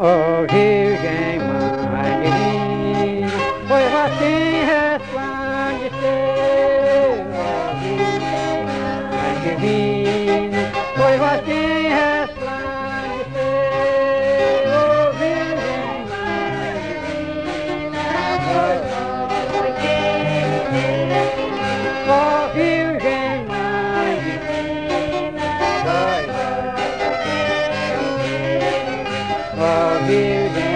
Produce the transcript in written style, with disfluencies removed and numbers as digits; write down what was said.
Ó Virgem Mãe Divina, pois assim resplandecer. Ó Virgem Mãe Divina, pois assim resplandecer. Ó Virgem Mãe Divina, pois ó Virgem Mãe Divina, pois ó Virgem